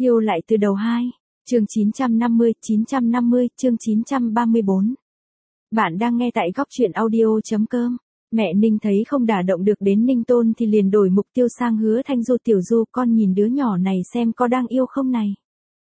Yêu lại từ đầu 2. Chương 950, chương 934. Bạn đang nghe tại góc truyện audio.com. Mẹ Ninh thấy không đả động được đến Ninh Tôn thì liền đổi mục tiêu sang Hứa Thanh Du. Tiểu Du, con nhìn đứa nhỏ này xem có đang yêu không này.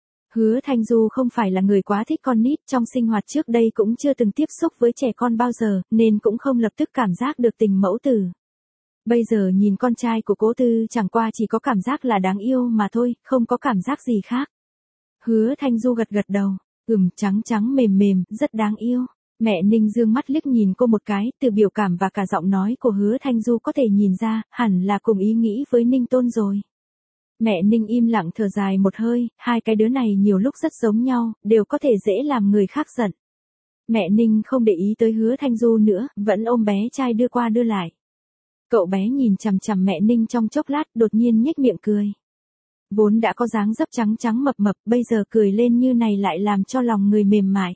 Hứa Thanh Du không phải là người quá thích con nít, trong sinh hoạt trước đây cũng chưa từng tiếp xúc với trẻ con bao giờ, nên cũng không lập tức cảm giác được tình mẫu tử. Bây giờ nhìn con trai của Cố Tư chẳng qua chỉ có cảm giác là đáng yêu mà thôi, không có cảm giác gì khác. Hứa Thanh Du gật đầu, trắng trắng mềm mềm, rất đáng yêu. Mẹ Ninh dương mắt liếc nhìn cô một cái, từ biểu cảm và cả giọng nói của Hứa Thanh Du có thể nhìn ra, hẳn là cùng ý nghĩ với Ninh Tôn rồi. Mẹ Ninh im lặng thở dài một hơi, hai cái đứa này nhiều lúc rất giống nhau, đều có thể dễ làm người khác giận. Mẹ Ninh không để ý tới Hứa Thanh Du nữa, vẫn ôm bé trai đưa qua đưa lại. Cậu bé nhìn chằm chằm mẹ Ninh trong chốc lát, đột nhiên nhếch miệng cười. Vốn đã có dáng dấp trắng trắng mập mập, bây giờ cười lên như này lại làm cho lòng người mềm mại.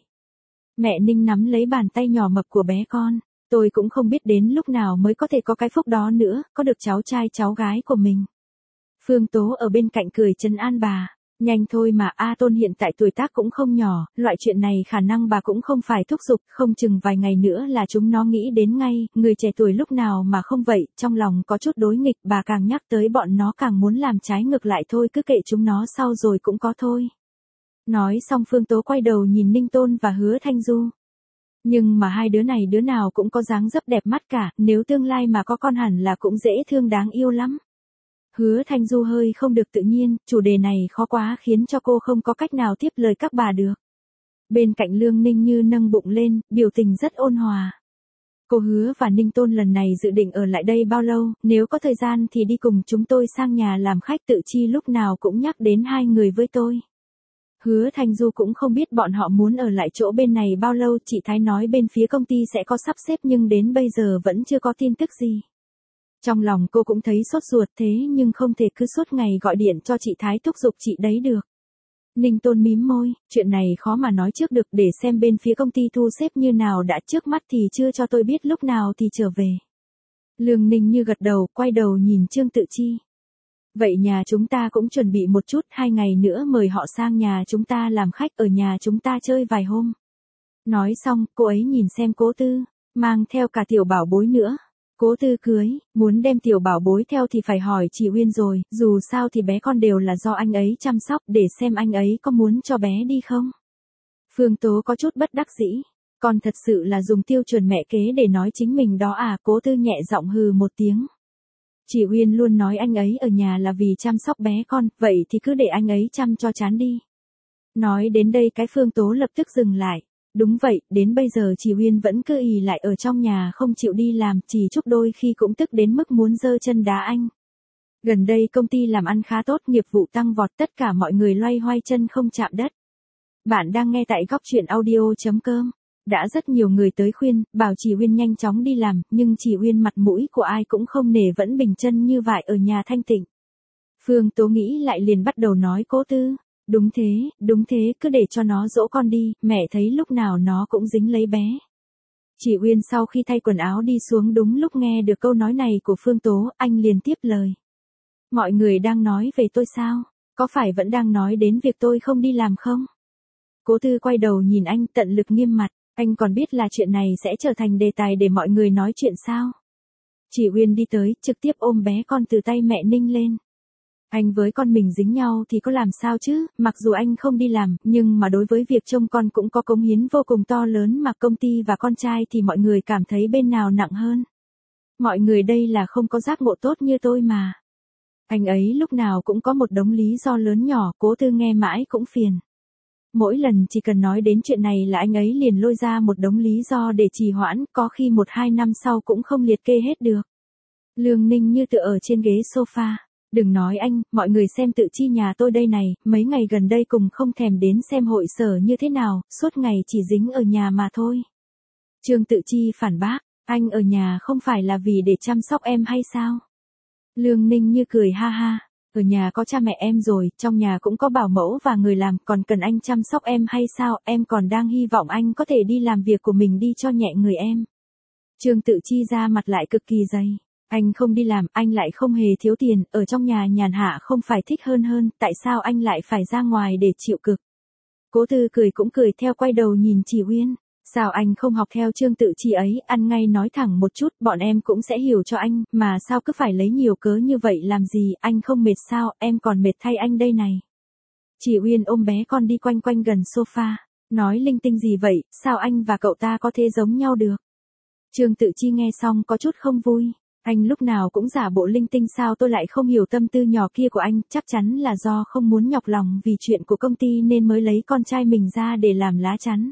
Mẹ Ninh nắm lấy bàn tay nhỏ mập của bé con, tôi cũng không biết đến lúc nào mới có thể có cái phúc đó nữa, có được cháu trai cháu gái của mình. Phương Tố ở bên cạnh cười trấn an bà, nhanh thôi mà, A Tôn hiện tại tuổi tác cũng không nhỏ, loại chuyện này khả năng bà cũng không phải thúc giục, không chừng vài ngày nữa là chúng nó nghĩ đến ngay, người trẻ tuổi lúc nào mà không vậy, trong lòng có chút đối nghịch, bà càng nhắc tới bọn nó càng muốn làm trái ngược lại thôi, cứ kệ chúng nó sau rồi cũng có thôi. Nói xong Phương Tố quay đầu nhìn Ninh Tôn và Hứa Thanh Du. Nhưng mà hai đứa này đứa nào cũng có dáng dấp đẹp mắt cả, nếu tương lai mà có con hẳn là cũng dễ thương đáng yêu lắm. Hứa Thanh Du hơi không được tự nhiên, chủ đề này khó quá khiến cho cô không có cách nào tiếp lời các bà được. Bên cạnh Lương Ninh Như nâng bụng lên, biểu tình rất ôn hòa. Cô Hứa và Ninh Tôn lần này dự định ở lại đây bao lâu, nếu có thời gian thì đi cùng chúng tôi sang nhà làm khách, Tự Chi lúc nào cũng nhắc đến hai người với tôi. Hứa Thanh Du cũng không biết bọn họ muốn ở lại chỗ bên này bao lâu, chị Thái nói bên phía công ty sẽ có sắp xếp nhưng đến bây giờ vẫn chưa có tin tức gì. Trong lòng cô cũng thấy sốt ruột thế nhưng không thể cứ suốt ngày gọi điện cho chị Thái thúc giục chị đấy được. Ninh Tôn mím môi, chuyện này khó mà nói trước được, để xem bên phía công ty thu xếp như nào đã, trước mắt thì chưa cho tôi biết lúc nào thì trở về. Lương Ninh Như gật đầu, quay đầu nhìn Trương Tự Chi. Vậy nhà chúng ta cũng chuẩn bị một chút, 2 ngày nữa mời họ sang nhà chúng ta làm khách, ở nhà chúng ta chơi vài hôm. Nói xong, cô ấy nhìn xem Cố Tư, mang theo cả tiểu bảo bối nữa. Cố Tư cưới, muốn đem tiểu bảo bối theo thì phải hỏi chị Uyên rồi, dù sao thì bé con đều là do anh ấy chăm sóc, để xem anh ấy có muốn cho bé đi không. Phương Tố có chút bất đắc dĩ, con thật sự là dùng tiêu chuẩn mẹ kế để nói chính mình đó à. Cố Tư nhẹ giọng hừ một tiếng. Chị Uyên luôn nói anh ấy ở nhà là vì chăm sóc bé con, vậy thì cứ để anh ấy chăm cho chán đi. Nói đến đây cái Phương Tố lập tức dừng lại. Đúng vậy, đến bây giờ chị Uyên vẫn cứ ì lại ở trong nhà không chịu đi làm, chỉ Trúc đôi khi cũng tức đến mức muốn giơ chân đá anh. Gần đây công ty làm ăn khá tốt, nghiệp vụ tăng vọt, tất cả mọi người loay hoay chân không chạm đất. Bạn đang nghe tại góc truyện audio.com. Đã rất nhiều người tới khuyên, bảo chị Uyên nhanh chóng đi làm, nhưng chị Uyên mặt mũi của ai cũng không nể, vẫn bình chân như vậy ở nhà thanh tịnh. Phương Tố nghĩ lại liền bắt đầu nói Cố Tư. Đúng thế, cứ để cho nó dỗ con đi, mẹ thấy lúc nào nó cũng dính lấy bé. Chị Uyên sau khi thay quần áo đi xuống đúng lúc nghe được câu nói này của Phương Tố, anh liền tiếp lời. Mọi người đang nói về tôi sao? Có phải vẫn đang nói đến việc tôi không đi làm không? Cố Tư quay đầu nhìn anh tận lực nghiêm mặt, anh còn biết là chuyện này sẽ trở thành đề tài để mọi người nói chuyện sao? Chị Uyên đi tới, trực tiếp ôm bé con từ tay mẹ Ninh lên. Anh với con mình dính nhau thì có làm sao chứ, mặc dù anh không đi làm, nhưng mà đối với việc trông con cũng có cống hiến vô cùng to lớn, mà công ty và con trai thì mọi người cảm thấy bên nào nặng hơn. Mọi người đây là không có giác ngộ tốt như tôi mà. Anh ấy lúc nào cũng có một đống lý do lớn nhỏ, Cố Tư nghe mãi cũng phiền. Mỗi lần chỉ cần nói đến chuyện này là anh ấy liền lôi ra một đống lý do để trì hoãn, có khi 1-2 năm sau cũng không liệt kê hết được. Lương Ninh Như tựa ở trên ghế sofa. Đừng nói anh, mọi người xem Tự Chi nhà tôi đây này, mấy ngày gần đây cùng không thèm đến xem hội sở như thế nào, suốt ngày chỉ dính ở nhà mà thôi. Trương Tự Chi phản bác, anh ở nhà không phải là vì để chăm sóc em hay sao? Lương Ninh Như cười ha ha, ở nhà có cha mẹ em rồi, trong nhà cũng có bảo mẫu và người làm, còn cần anh chăm sóc em hay sao, em còn đang hy vọng anh có thể đi làm việc của mình đi cho nhẹ người em. Trương Tự Chi ra mặt lại cực kỳ dày. Anh không đi làm, anh lại không hề thiếu tiền, ở trong nhà nhàn hạ không phải thích hơn, tại sao anh lại phải ra ngoài để chịu cực? Cố Tư cười cũng cười theo quay đầu nhìn chị Uyên. Sao anh không học theo Trương Tự Chi ấy, ăn ngay nói thẳng một chút, bọn em cũng sẽ hiểu cho anh, mà sao cứ phải lấy nhiều cớ như vậy làm gì, anh không mệt sao, em còn mệt thay anh đây này. Chị Uyên ôm bé con đi quanh quanh gần sofa, nói linh tinh gì vậy, sao anh và cậu ta có thể giống nhau được? Trương Tự Chi nghe xong có chút không vui. Anh lúc nào cũng giả bộ linh tinh sao tôi lại không hiểu tâm tư nhỏ kia của anh, chắc chắn là do không muốn nhọc lòng vì chuyện của công ty nên mới lấy con trai mình ra để làm lá chắn.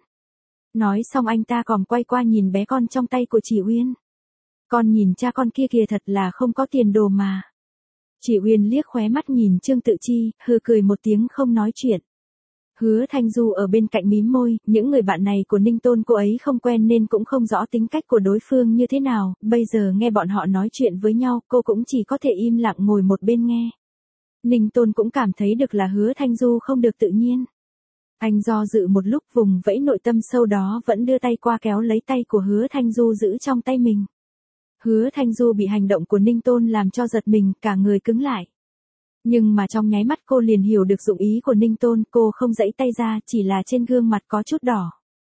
Nói xong anh ta còn quay qua nhìn bé con trong tay của chị Uyên. Con nhìn cha con kia kìa thật là không có tiền đồ mà. Chị Uyên liếc khóe mắt nhìn Trương Tự Chi, hừ cười một tiếng không nói chuyện. Hứa Thanh Du ở bên cạnh mím môi, những người bạn này của Ninh Tôn cô ấy không quen nên cũng không rõ tính cách của đối phương như thế nào, bây giờ nghe bọn họ nói chuyện với nhau, cô cũng chỉ có thể im lặng ngồi một bên nghe. Ninh Tôn cũng cảm thấy được là Hứa Thanh Du không được tự nhiên. Anh do dự một lúc vùng vẫy nội tâm sâu đó vẫn đưa tay qua kéo lấy tay của Hứa Thanh Du giữ trong tay mình. Hứa Thanh Du bị hành động của Ninh Tôn làm cho giật mình, cả người cứng lại. Nhưng mà trong nháy mắt cô liền hiểu được dụng ý của Ninh Tôn, cô không giãy tay ra, chỉ là trên gương mặt có chút đỏ.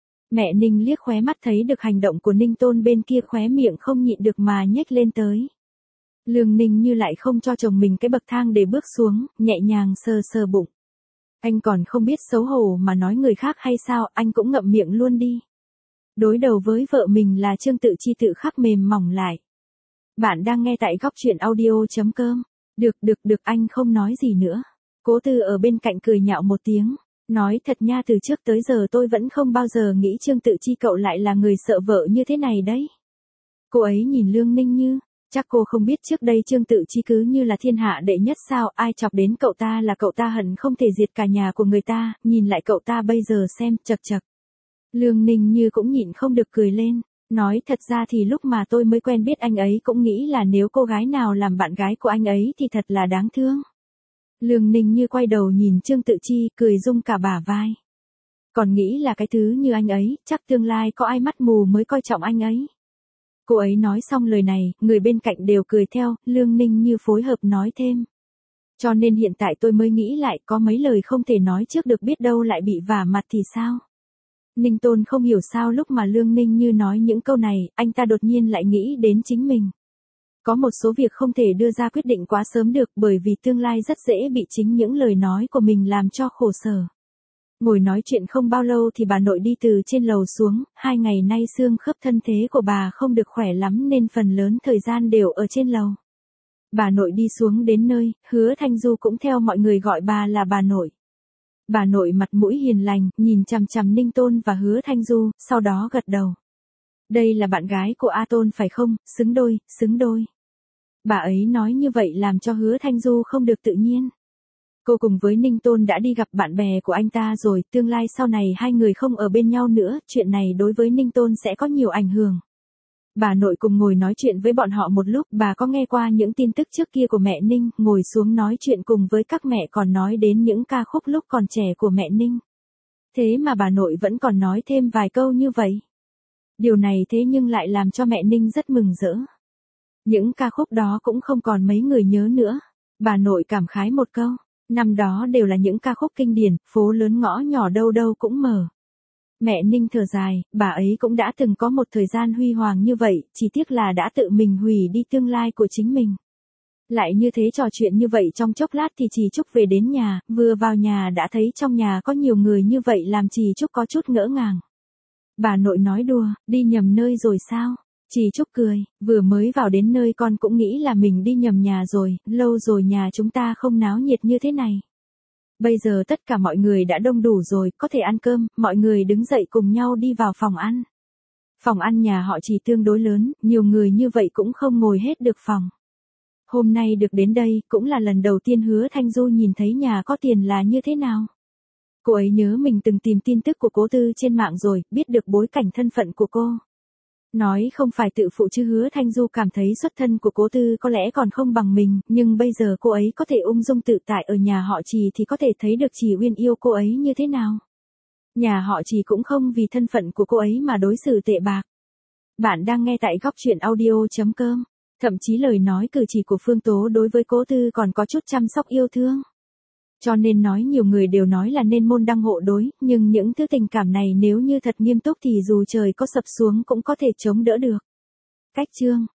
Mẹ Ninh liếc khóe mắt thấy được hành động của Ninh Tôn bên kia khóe miệng không nhịn được mà nhếch lên tới. Lương Ninh như lại không cho chồng mình cái bậc thang để bước xuống, nhẹ nhàng sờ sờ bụng. Anh còn không biết xấu hổ mà nói người khác hay sao, anh cũng ngậm miệng luôn đi. Đối đầu với vợ mình là Trương Tự Chi tự khắc mềm mỏng lại. Bạn đang nghe tại góc truyện audio.com. Được anh không nói gì nữa. Cố Tư ở bên cạnh cười nhạo một tiếng. Nói thật nha, từ trước tới giờ tôi vẫn không bao giờ nghĩ Trương Tự Chi cậu lại là người sợ vợ như thế này đấy. Cô ấy nhìn Lương Ninh như, chắc cô không biết trước đây Trương Tự Chi cứ như là thiên hạ đệ nhất sao, ai chọc đến cậu ta là cậu ta hận không thể diệt cả nhà của người ta, nhìn lại cậu ta bây giờ xem, chật chật. Lương Ninh như cũng nhịn không được cười lên. Nói thật ra thì lúc mà tôi mới quen biết anh ấy cũng nghĩ là nếu cô gái nào làm bạn gái của anh ấy thì thật là đáng thương. Lương Ninh như quay đầu nhìn Trương Tự Chi, cười rung cả bả vai. Còn nghĩ là cái thứ như anh ấy, chắc tương lai có ai mắt mù mới coi trọng anh ấy. Cô ấy nói xong lời này, người bên cạnh đều cười theo, Lương Ninh như phối hợp nói thêm. Cho nên hiện tại tôi mới nghĩ lại có mấy lời không thể nói trước được, biết đâu lại bị vả mặt thì sao. Ninh Tôn không hiểu sao lúc mà Lương Ninh như nói những câu này, anh ta đột nhiên lại nghĩ đến chính mình. Có một số việc không thể đưa ra quyết định quá sớm được bởi vì tương lai rất dễ bị chính những lời nói của mình làm cho khổ sở. Ngồi nói chuyện không bao lâu thì bà nội đi từ trên lầu xuống, 2 ngày nay xương khớp thân thế của bà không được khỏe lắm nên phần lớn thời gian đều ở trên lầu. Bà nội đi xuống đến nơi, Hứa Thanh Du cũng theo mọi người gọi bà là bà nội. Bà nội mặt mũi hiền lành, nhìn chằm chằm Ninh Tôn và Hứa Thanh Du, sau đó gật đầu. Đây là bạn gái của A Tôn phải không, xứng đôi, xứng đôi. Bà ấy nói như vậy làm cho Hứa Thanh Du không được tự nhiên. Cô cùng với Ninh Tôn đã đi gặp bạn bè của anh ta rồi, tương lai sau này hai người không ở bên nhau nữa, chuyện này đối với Ninh Tôn sẽ có nhiều ảnh hưởng. Bà nội cùng ngồi nói chuyện với bọn họ một lúc, bà có nghe qua những tin tức trước kia của mẹ Ninh, ngồi xuống nói chuyện cùng với các mẹ còn nói đến những ca khúc lúc còn trẻ của mẹ Ninh. Thế mà bà nội vẫn còn nói thêm vài câu như vậy. Điều này thế nhưng lại làm cho mẹ Ninh rất mừng rỡ. Những ca khúc đó cũng không còn mấy người nhớ nữa. Bà nội cảm khái một câu, năm đó đều là những ca khúc kinh điển, phố lớn ngõ nhỏ đâu đâu cũng mở. Mẹ Ninh thở dài, bà ấy cũng đã từng có một thời gian huy hoàng như vậy, chỉ tiếc là đã tự mình hủy đi tương lai của chính mình. Lại như thế trò chuyện như vậy trong chốc lát thì Trì Trúc về đến nhà, vừa vào nhà đã thấy trong nhà có nhiều người như vậy làm Trì Trúc có chút ngỡ ngàng. Bà nội nói đùa, đi nhầm nơi rồi sao? Trì Trúc cười, vừa mới vào đến nơi con cũng nghĩ là mình đi nhầm nhà rồi, lâu rồi nhà chúng ta không náo nhiệt như thế này. Bây giờ tất cả mọi người đã đông đủ rồi, có thể ăn cơm, mọi người đứng dậy cùng nhau đi vào phòng ăn. Phòng ăn nhà họ Trì tương đối lớn, nhiều người như vậy cũng không ngồi hết được phòng. Hôm nay được đến đây, cũng là lần đầu tiên Hứa Thanh Du nhìn thấy nhà có tiền là như thế nào. Cô ấy nhớ mình từng tìm tin tức của Cố Tư trên mạng rồi, biết được bối cảnh thân phận của cô. Nói không phải tự phụ chứ Hứa Thanh Du cảm thấy xuất thân của Cố Tư có lẽ còn không bằng mình, nhưng bây giờ cô ấy có thể ung dung tự tại ở nhà họ Trì thì có thể thấy được Trì Uyên yêu cô ấy như thế nào. Nhà họ Trì cũng không vì thân phận của cô ấy mà đối xử tệ bạc. Bạn đang nghe tại góc truyện audio.com. Thậm chí lời nói cử chỉ của Phương Tố đối với Cố Tư còn có chút chăm sóc yêu thương. Cho nên nói nhiều người đều nói là nên môn đăng hộ đối, nhưng những thứ tình cảm này nếu như thật nghiêm túc thì dù trời có sập xuống cũng có thể chống đỡ được. Cách chương